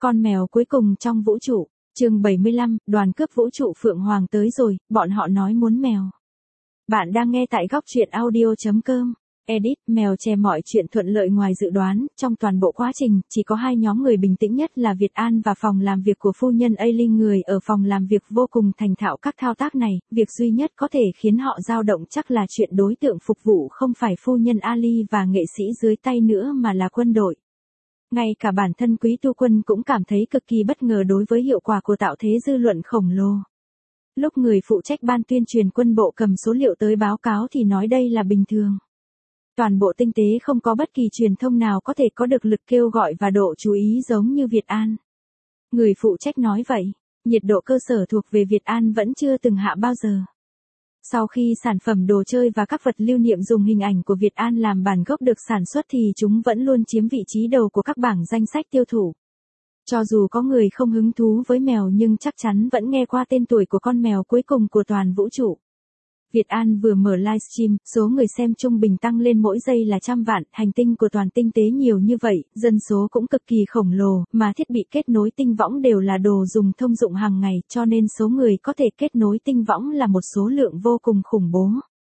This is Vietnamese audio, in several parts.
Con mèo cuối cùng trong vũ trụ, chương 75, đoàn cướp vũ trụ Phượng Hoàng tới rồi, bọn họ nói muốn mèo. Bạn đang nghe tại góc truyện audio.com. Edit, mèo che mọi chuyện thuận lợi ngoài dự đoán, trong toàn bộ quá trình, chỉ có hai nhóm người bình tĩnh nhất là Việt An và phòng làm việc của phu nhân Aileen. Người ở phòng làm việc vô cùng thành thạo các thao tác này, việc duy nhất có thể khiến họ dao động chắc là chuyện đối tượng phục vụ không phải phu nhân Ali và nghệ sĩ dưới tay nữa mà là quân đội. Ngay cả bản thân Quý Tu Quân cũng cảm thấy cực kỳ bất ngờ đối với hiệu quả của tạo thế dư luận khổng lồ. Lúc người phụ trách ban tuyên truyền quân bộ cầm số liệu tới báo cáo thì nói đây là bình thường. Toàn bộ tinh tế không có bất kỳ truyền thông nào có thể có được lực kêu gọi và độ chú ý giống như Việt An. Người phụ trách nói vậy, nhiệt độ cơ sở thuộc về Việt An vẫn chưa từng hạ bao giờ. Sau khi sản phẩm đồ chơi và các vật lưu niệm dùng hình ảnh của Việt An làm bản gốc được sản xuất thì chúng vẫn luôn chiếm vị trí đầu của các bảng danh sách tiêu thụ. Cho dù có người không hứng thú với mèo nhưng chắc chắn vẫn nghe qua tên tuổi của con mèo cuối cùng của toàn vũ trụ. Việt An vừa mở livestream, số người xem trung bình tăng lên mỗi giây là 100 vạn, hành tinh của toàn tinh tế nhiều như vậy, dân số cũng cực kỳ khổng lồ, mà thiết bị kết nối tinh võng đều là đồ dùng thông dụng hàng ngày, cho nên số người có thể kết nối tinh võng là một số lượng vô cùng khủng bố.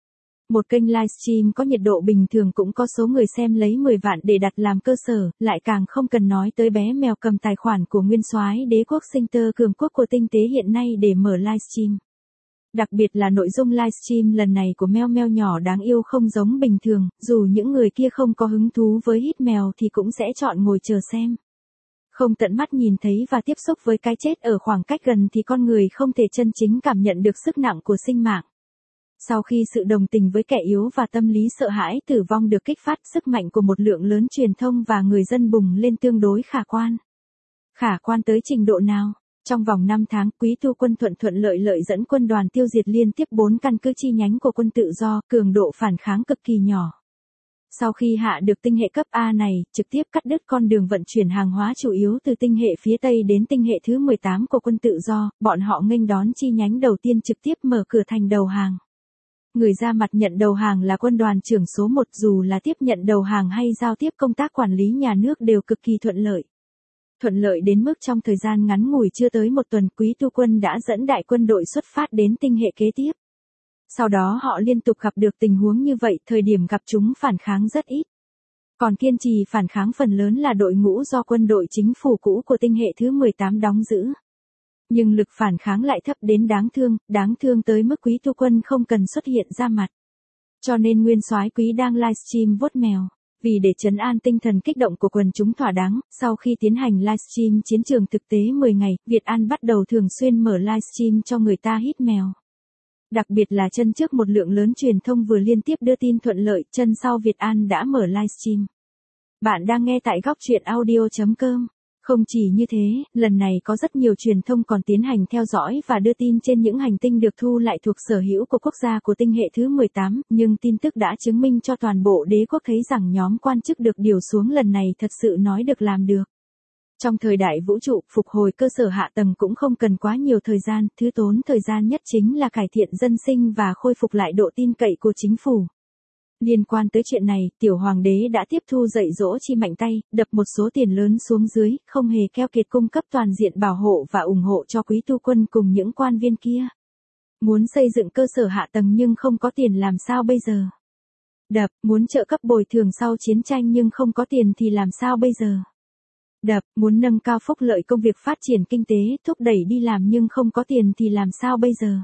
Một kênh livestream có nhiệt độ bình thường cũng có số người xem lấy 10 vạn để đặt làm cơ sở, lại càng không cần nói tới bé mèo cầm tài khoản của nguyên soái đế quốc sinh tơ cường quốc của tinh tế hiện nay để mở livestream. Đặc biệt là nội dung livestream lần này của meo meo nhỏ đáng yêu không giống bình thường, dù những người kia không có hứng thú với hít mèo thì cũng sẽ chọn ngồi chờ xem. Không tận mắt nhìn thấy và tiếp xúc với cái chết ở khoảng cách gần thì con người không thể chân chính cảm nhận được sức nặng của sinh mạng. Sau khi sự đồng tình với kẻ yếu và tâm lý sợ hãi tử vong được kích phát, sức mạnh của một lượng lớn truyền thông và người dân bùng lên tương đối khả quan. Khả quan tới trình độ nào? Trong vòng 5 tháng, Quý Tu Quân thuận lợi dẫn quân đoàn tiêu diệt liên tiếp 4 căn cứ chi nhánh của quân tự do, cường độ phản kháng cực kỳ nhỏ. Sau khi hạ được tinh hệ cấp A này, trực tiếp cắt đứt con đường vận chuyển hàng hóa chủ yếu từ tinh hệ phía Tây đến tinh hệ thứ 18 của quân tự do, bọn họ nghênh đón chi nhánh đầu tiên trực tiếp mở cửa thành đầu hàng. Người ra mặt nhận đầu hàng là quân đoàn trưởng số 1, dù là tiếp nhận đầu hàng hay giao tiếp công tác quản lý nhà nước đều cực kỳ thuận lợi. Thuận lợi đến mức trong thời gian ngắn ngủi chưa tới một tuần, Quý Tu Quân đã dẫn đại quân đội xuất phát đến tinh hệ kế tiếp. Sau đó họ liên tục gặp được tình huống như vậy, thời điểm gặp chúng phản kháng rất ít. Còn kiên trì phản kháng phần lớn là đội ngũ do quân đội chính phủ cũ của tinh hệ thứ 18 đóng giữ. Nhưng lực phản kháng lại thấp đến đáng thương tới mức Quý Tu Quân không cần xuất hiện ra mặt. Cho nên nguyên soái Quý đang livestream vuốt mèo. Vì để trấn an tinh thần kích động của quần chúng thỏa đáng, sau khi tiến hành livestream chiến trường thực tế 10 ngày, Việt An bắt đầu thường xuyên mở livestream cho người ta hít mèo. Đặc biệt là chân trước một lượng lớn truyền thông vừa liên tiếp đưa tin thuận lợi, chân sau Việt An đã mở livestream. Bạn đang nghe tại góc truyện audio.com. Không chỉ như thế, lần này có rất nhiều truyền thông còn tiến hành theo dõi và đưa tin trên những hành tinh được thu lại thuộc sở hữu của quốc gia của tinh hệ thứ 18, nhưng tin tức đã chứng minh cho toàn bộ đế quốc thấy rằng nhóm quan chức được điều xuống lần này thật sự nói được làm được. Trong thời đại vũ trụ, phục hồi cơ sở hạ tầng cũng không cần quá nhiều thời gian, thứ tốn thời gian nhất chính là cải thiện dân sinh và khôi phục lại độ tin cậy của chính phủ. Liên quan tới chuyện này, tiểu hoàng đế đã tiếp thu dạy dỗ chi mạnh tay, đập một số tiền lớn xuống dưới, không hề keo kiệt cung cấp toàn diện bảo hộ và ủng hộ cho Quý Tu Quân cùng những quan viên kia. Muốn xây dựng cơ sở hạ tầng nhưng không có tiền làm sao bây giờ? Đập, muốn trợ cấp bồi thường sau chiến tranh nhưng không có tiền thì làm sao bây giờ? Đập, muốn nâng cao phúc lợi công việc phát triển kinh tế, thúc đẩy đi làm nhưng không có tiền thì làm sao bây giờ?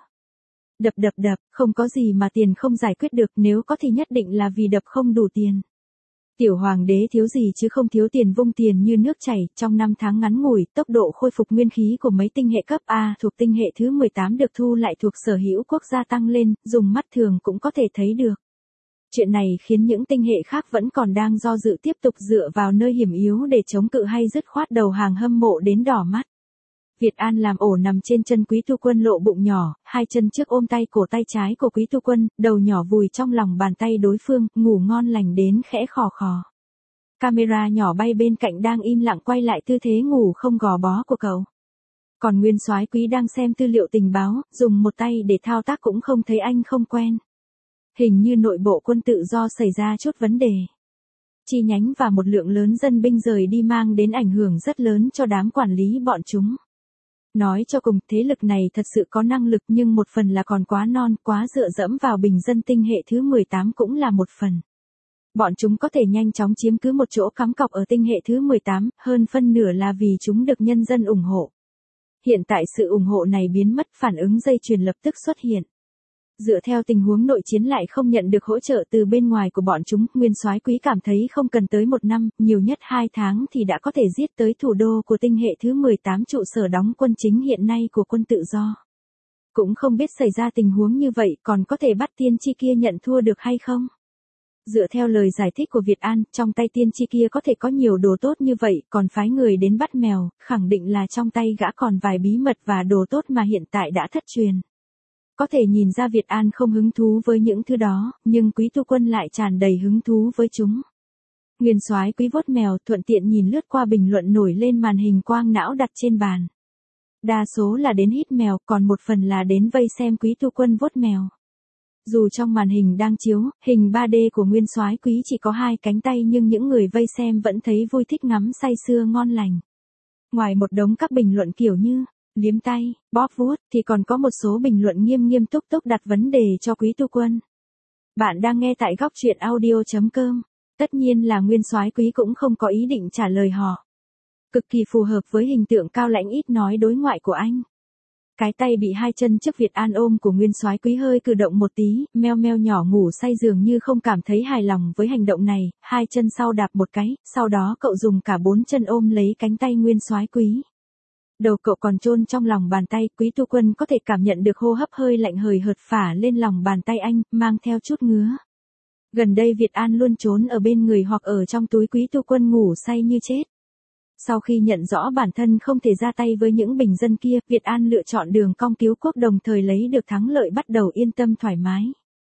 Đập, không có gì mà tiền không giải quyết được, nếu có thì nhất định là vì đập không đủ tiền. Tiểu hoàng đế thiếu gì chứ không thiếu tiền, vung tiền như nước chảy, trong 5 tháng ngắn ngủi, tốc độ khôi phục nguyên khí của mấy tinh hệ cấp A thuộc tinh hệ thứ 18 được thu lại thuộc sở hữu quốc gia tăng lên, dùng mắt thường cũng có thể thấy được. Chuyện này khiến những tinh hệ khác vẫn còn đang do dự tiếp tục dựa vào nơi hiểm yếu để chống cự hay dứt khoát đầu hàng hâm mộ đến đỏ mắt. Việt An làm ổ nằm trên chân Quý Tu Quân lộ bụng nhỏ, hai chân trước ôm tay cổ tay trái của Quý Tu Quân, đầu nhỏ vùi trong lòng bàn tay đối phương, ngủ ngon lành đến khẽ khò khò. Camera nhỏ bay bên cạnh đang im lặng quay lại tư thế ngủ không gò bó của cậu. Còn nguyên soái Quý đang xem tư liệu tình báo, dùng một tay để thao tác cũng không thấy anh không quen. Hình như nội bộ quân tự do xảy ra chút vấn đề. chi nhánh và một lượng lớn dân binh rời đi mang đến ảnh hưởng rất lớn cho đám quản lý bọn chúng. Nói cho cùng, thế lực này thật sự có năng lực nhưng một phần là còn quá non, quá dựa dẫm vào bình dân tinh hệ thứ 18 cũng là một phần. Bọn chúng có thể nhanh chóng chiếm cứ một chỗ cắm cọc ở tinh hệ thứ 18, hơn phân nửa là vì chúng được nhân dân ủng hộ. Hiện tại sự ủng hộ này biến mất, phản ứng dây chuyền lập tức xuất hiện. Dựa theo tình huống nội chiến lại không nhận được hỗ trợ từ bên ngoài của bọn chúng, Nguyên Soái Quý cảm thấy không cần tới 1 năm, nhiều nhất 2 tháng thì đã có thể giết tới thủ đô của tinh hệ thứ 18, trụ sở đóng quân chính hiện nay của quân tự do. Cũng không biết xảy ra tình huống như vậy còn có thể bắt tiên tri kia nhận thua được hay không? Dựa theo lời giải thích của Việt An, trong tay tiên tri kia có thể có nhiều đồ tốt như vậy, còn phái người đến bắt mèo, khẳng định là trong tay gã còn vài bí mật và đồ tốt mà hiện tại đã thất truyền. Có thể nhìn ra Việt An không hứng thú với những thứ đó, nhưng Quý Tu Quân lại tràn đầy hứng thú với chúng. Nguyên Soái Quý vuốt mèo, thuận tiện nhìn lướt qua bình luận nổi lên màn hình quang não đặt trên bàn. Đa số là đến hít mèo, còn một phần là đến vây xem Quý Tu Quân vuốt mèo. Dù trong màn hình đang chiếu, hình 3D của Nguyên Soái Quý chỉ có 2 cánh tay nhưng những người vây xem vẫn thấy vui thích ngắm say sưa ngon lành. Ngoài một đống các bình luận kiểu như liếm tay, bóp vuốt, thì còn có một số bình luận nghiêm nghiêm túc túc đặt vấn đề cho Quý Tu Quân. Bạn đang nghe tại góc truyện audio.com. Tất nhiên là Nguyên Soái Quý cũng không có ý định trả lời họ. Cực kỳ phù hợp với hình tượng cao lãnh ít nói đối ngoại của anh. Cái tay bị 2 chân trước Việt An ôm của Nguyên Soái Quý hơi cử động một tí, meo meo nhỏ ngủ say dường như không cảm thấy hài lòng với hành động này, 2 chân sau đạp một cái, sau đó cậu dùng cả 4 chân ôm lấy cánh tay Nguyên Soái Quý. Đầu cậu còn chôn trong lòng bàn tay, Quý Tu Quân có thể cảm nhận được hô hấp hơi lạnh hời hợt phả lên lòng bàn tay anh, mang theo chút ngứa. Gần đây Việt An luôn trốn ở bên người hoặc ở trong túi Quý Tu Quân ngủ say như chết. Sau khi nhận rõ bản thân không thể ra tay với những bình dân kia, Việt An lựa chọn đường cong cứu quốc đồng thời lấy được thắng lợi bắt đầu yên tâm thoải mái.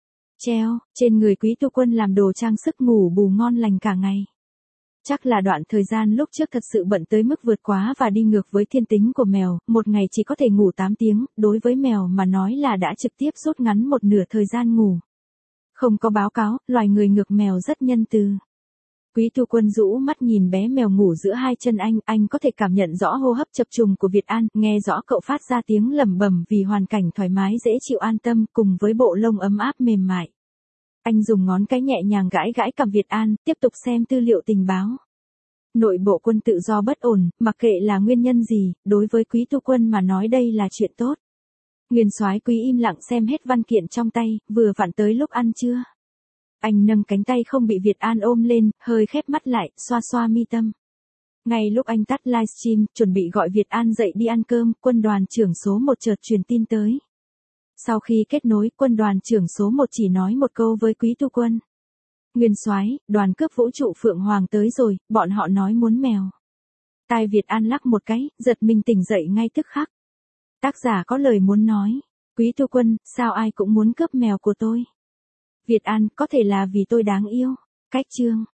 Treo, trên người Quý Tu Quân làm đồ trang sức ngủ bù ngon lành cả ngày. Chắc là đoạn thời gian lúc trước thật sự bận tới mức vượt quá và đi ngược với thiên tính của mèo, một ngày chỉ có thể ngủ 8 tiếng, đối với mèo mà nói là đã trực tiếp rút ngắn một nửa thời gian ngủ. Không có báo cáo, loài người ngược mèo rất nhân từ. Quý Tu Quân rũ mắt nhìn bé mèo ngủ giữa 2 chân anh có thể cảm nhận rõ hô hấp chập trùng của Việt An, nghe rõ cậu phát ra tiếng lẩm bẩm vì hoàn cảnh thoải mái dễ chịu an tâm cùng với bộ lông ấm áp mềm mại. Anh dùng ngón cái nhẹ nhàng gãi gãi cằm Việt An, tiếp tục xem tư liệu tình báo. Nội bộ quân tự do bất ổn, mặc kệ là nguyên nhân gì, đối với Quý Tu Quân mà nói đây là chuyện tốt. Nguyên Soái Quý im lặng xem hết văn kiện trong tay, vừa vặn tới lúc ăn trưa. Anh nâng cánh tay không bị Việt An ôm lên, hơi khép mắt lại, xoa xoa mi tâm. Ngay lúc anh tắt livestream, chuẩn bị gọi Việt An dậy đi ăn cơm, quân đoàn trưởng số 1 chợt truyền tin tới. Sau khi kết nối, quân đoàn trưởng số 1 chỉ nói một câu với Quý Tu Quân. Nguyên Soái, đoàn cướp vũ trụ Phượng Hoàng tới rồi, bọn họ nói muốn mèo. Tai Việt An lắc một cái, giật mình tỉnh dậy ngay tức khắc. Tác giả có lời muốn nói. Quý Tu Quân, sao ai cũng muốn cướp mèo của tôi? Việt An, có thể là vì tôi đáng yêu. Cách chương.